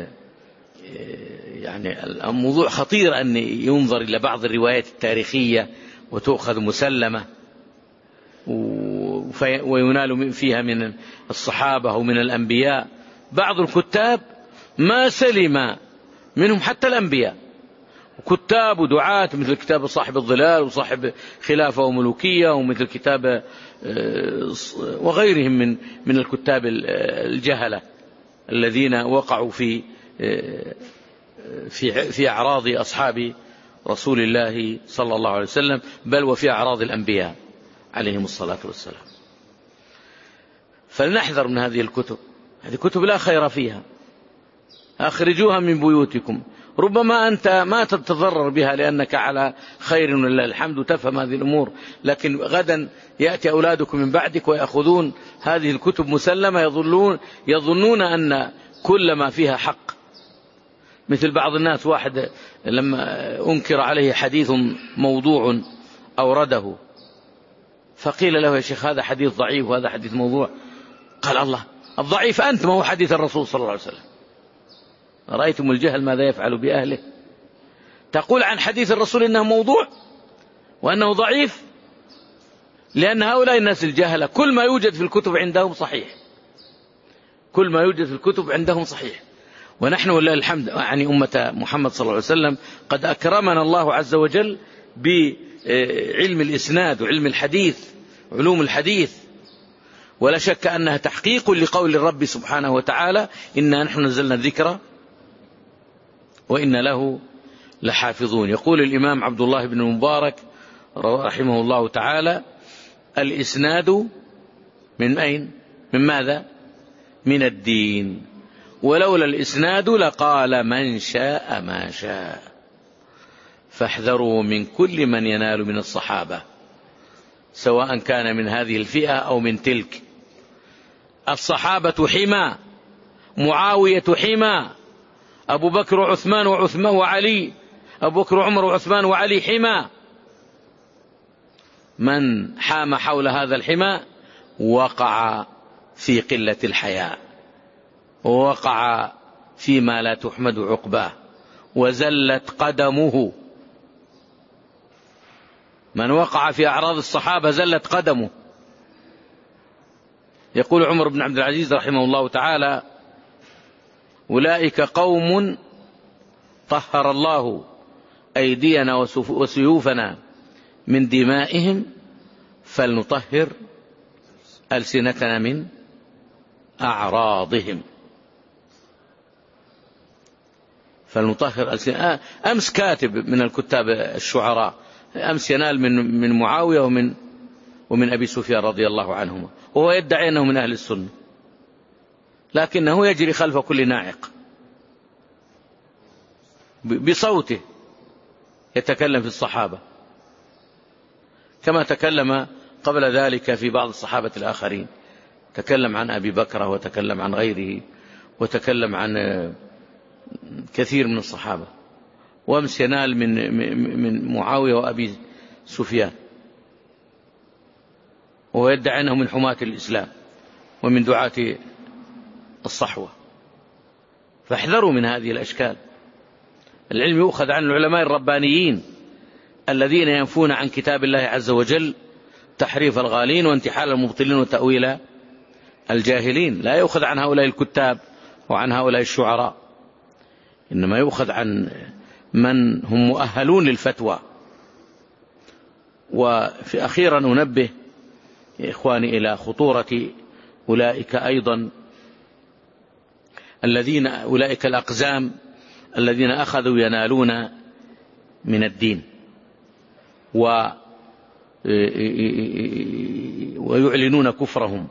يعني الموضوع خطير أن ينظر إلى بعض الروايات التاريخية وتؤخذ مسلمة وينال فيها من الصحابة أو من الأنبياء. بعض الكتاب ما سلم منهم حتى الأنبياء، كتاب ودعاة مثل كتاب صاحب الظلال وصاحب خلافة وملوكية، ومثل كتاب وغيرهم من من الكتاب الجهلة الذين وقعوا في في في أعراض أصحاب رسول الله صلى الله عليه وسلم، بل وفي أعراض الأنبياء عليهم الصلاة والسلام. فلنحذر من هذه الكتب، هذه كتب لا خير فيها، أخرجوها من بيوتكم. ربما أنت ما تتضرر بها لأنك على خير ولله الحمد تفهم هذه الأمور، لكن غدا يأتي أولادكم من بعدك ويأخذون هذه الكتب مسلمة، يظنون, يظنون أن كل ما فيها حق. مثل بعض الناس، واحد لما أنكر عليه حديث موضوع أورده فقيل له: يا شيخ هذا حديث ضعيف وهذا حديث موضوع. قال: الله، الضعيف أنت، ما هو حديث الرسول صلى الله عليه وسلم. رأيتم الجهل ماذا يفعل بأهله؟ تقول عن حديث الرسول إنه موضوع وأنه ضعيف، لأن هؤلاء الناس الجهلة كل ما يوجد في الكتب عندهم صحيح، كل ما يوجد في الكتب عندهم صحيح. ونحن ولله الحمد يعني أمة محمد صلى الله عليه وسلم قد أكرمنا الله عز وجل بعلم الإسناد وعلم الحديث، علوم الحديث، ولا شك أنها تحقيق لقول الرب سبحانه وتعالى: إنا نحن نزلنا الذكر وإن له لحافظون. يقول الإمام عبد الله بن المبارك رحمه الله تعالى: الإسناد من أين؟ من ماذا؟ من الدين، ولولا الإسناد لقال من شاء ما شاء. فاحذروا من كل من ينال من الصحابة، سواء كان من هذه الفئة أو من تلك. الصحابة حمى، معاوية حمى، أبو بكر وعثمان وعثمان وعلي، أبو بكر وعمر وعثمان وعلي حمى. من حام حول هذا الحمى وقع في قلة الحياء، ووقع فيما لا تحمد عقباه، وزلت قدمه. من وقع في أعراض الصحابة زلت قدمه. يقول عمر بن عبد العزيز رحمه الله تعالى: أولئك قوم طهر الله أيدينا وسيوفنا من دمائهم، فلنطهر ألسنتنا من أعراضهم. فلنطهر ألسنتنا. أمس كاتب من الكتاب الشعراء أمس ينال من من معاوية ومن ومن أبي سفيان رضي الله عنهما، وهو يدعي أنه من أهل السنة، لكنه يجري خلف كل ناعق بصوته يتكلم في الصحابة، كما تكلم قبل ذلك في بعض الصحابة الآخرين. تكلم عن أبي بكر وتكلم عن غيره وتكلم عن كثير من الصحابة، وامس ينال من من معاوية وأبي سفيان، وهو يدعي أنه من حماة الإسلام ومن دعاة الصحوة. فاحذروا من هذه الأشكال. العلم يؤخذ عن العلماء الربانيين الذين ينفون عن كتاب الله عز وجل تحريف الغالين وانتحال المبطلين وتأويل الجاهلين. لا يؤخذ عن هؤلاء الكتاب وعن هؤلاء الشعراء، إنما يؤخذ عن من هم مؤهلون للفتوى. وفي أخيرا أنبه يا إخواني إلى خطورة أولئك أيضا الذين أولئك الأقزام الذين أخذوا ينالون من الدين ويعلنون كفرهم.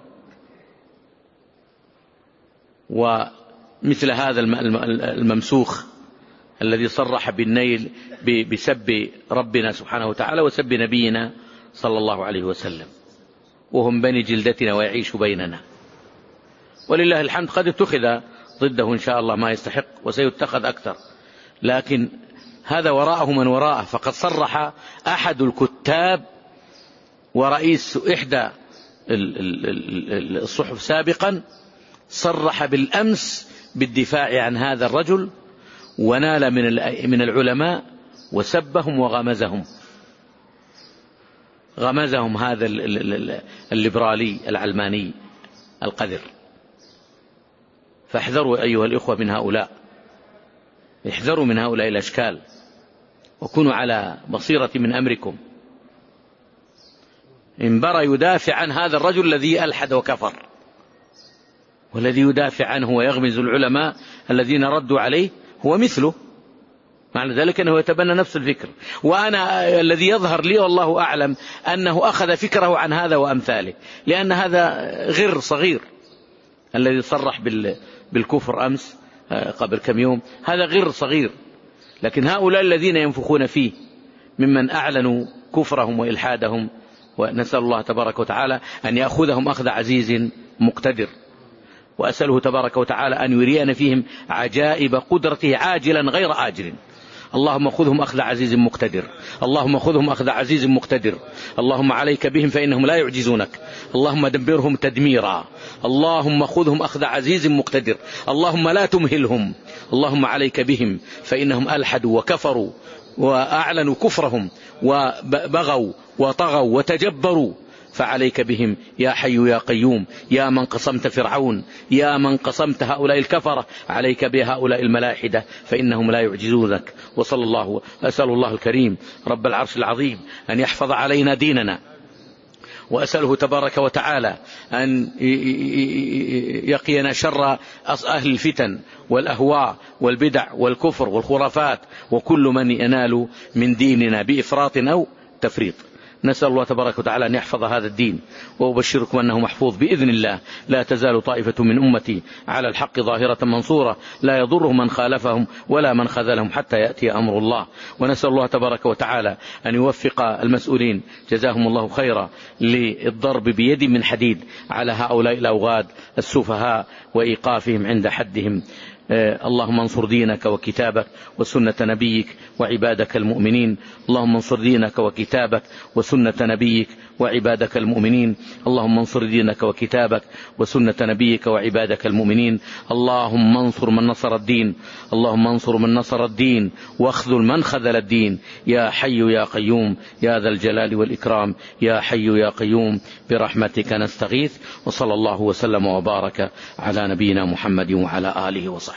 ومثل هذا الممسوخ الذي صرح بالنيل بسب ربنا سبحانه وتعالى وسب نبينا صلى الله عليه وسلم، وهم بني جلدتنا ويعيش بيننا، ولله الحمد قد اتخذ ضده إن شاء الله ما يستحق وسيتخذ أكثر، لكن هذا وراءه من وراءه. فقد صرح أحد الكتاب ورئيس إحدى الصحف سابقا صرح بالأمس بالدفاع عن هذا الرجل، ونال من العلماء وسبهم وغمزهم غمزهم هذا الليبرالي العلماني القذر. فاحذروا أيها الإخوة من هؤلاء، احذروا من هؤلاء الأشكال، وكونوا على بصيرة من أمركم. انبرى يدافع عن هذا الرجل الذي ألحد وكفر، والذي يدافع عنه ويغمز العلماء الذين ردوا عليه هو مثله، معنى ذلك أنه يتبنى نفس الفكر. وأنا الذي يظهر لي والله أعلم أنه أخذ فكره عن هذا وأمثاله، لأن هذا غير صغير الذي صرح بالكفر أمس قبل كم يوم، هذا غير صغير. لكن هؤلاء الذين ينفخون فيه ممن أعلنوا كفرهم وإلحادهم، ونسأل الله تبارك وتعالى أن يأخذهم أخذ عزيز مقتدر، وأسأله تبارك وتعالى أن يرينا فيهم عجائب قدرته عاجلا غير آجل. اللهم خذهم أخذ عزيز مقتدر، اللهم خذهم أخذ عزيز مقتدر، اللهم عليك بهم فإنهم لا يعجزونك، اللهم دمرهم تدميرا، اللهم خذهم أخذ عزيز مقتدر، اللهم لا تمهلهم، اللهم عليك بهم فإنهم ألحدوا وكفروا وأعلنوا كفرهم وبغوا وطغوا وتجبروا، فعليك بهم يا حي يا قيوم، يا من قصمت فرعون، يا من قصمت هؤلاء الكفرة، عليك بهؤلاء الملاحدة فإنهم لا يعجزونك. وصلى الله أسأل الله الكريم رب العرش العظيم أن يحفظ علينا ديننا، وأسأله تبارك وتعالى أن يقينا شر أهل الفتن والأهواء والبدع والكفر والخرافات وكل من ينال من ديننا بإفراط أو تفريط. نسأل الله تبارك وتعالى أن يحفظ هذا الدين، وأبشركم أنه محفوظ بإذن الله. لا تزال طائفة من أمتي على الحق ظاهرة منصورة، لا يضره من خالفهم ولا من خذلهم حتى يأتي أمر الله. ونسأل الله تبارك وتعالى أن يوفق المسؤولين جزاهم الله خيرا للضرب بيد من حديد على هؤلاء الأوغاد السفهاء وإيقافهم عند حدهم. اللهم انصر دينك وكتابك وسنة نبيك وعبادك المؤمنين، اللهم انصر دينك وكتابك وسنة نبيك وعبادك المؤمنين، اللهم انصر دينك وكتابك وسنة نبيك وعبادك المؤمنين. اللهم انصر من نصر الدين، اللهم انصر من نصر الدين واخذل من خذل الدين، يا حي يا قيوم يا ذا الجلال والإكرام، يا حي يا قيوم برحمتك نستغيث. وصلى الله وسلم وبارك على نبينا محمد وعلى آله وصحبه.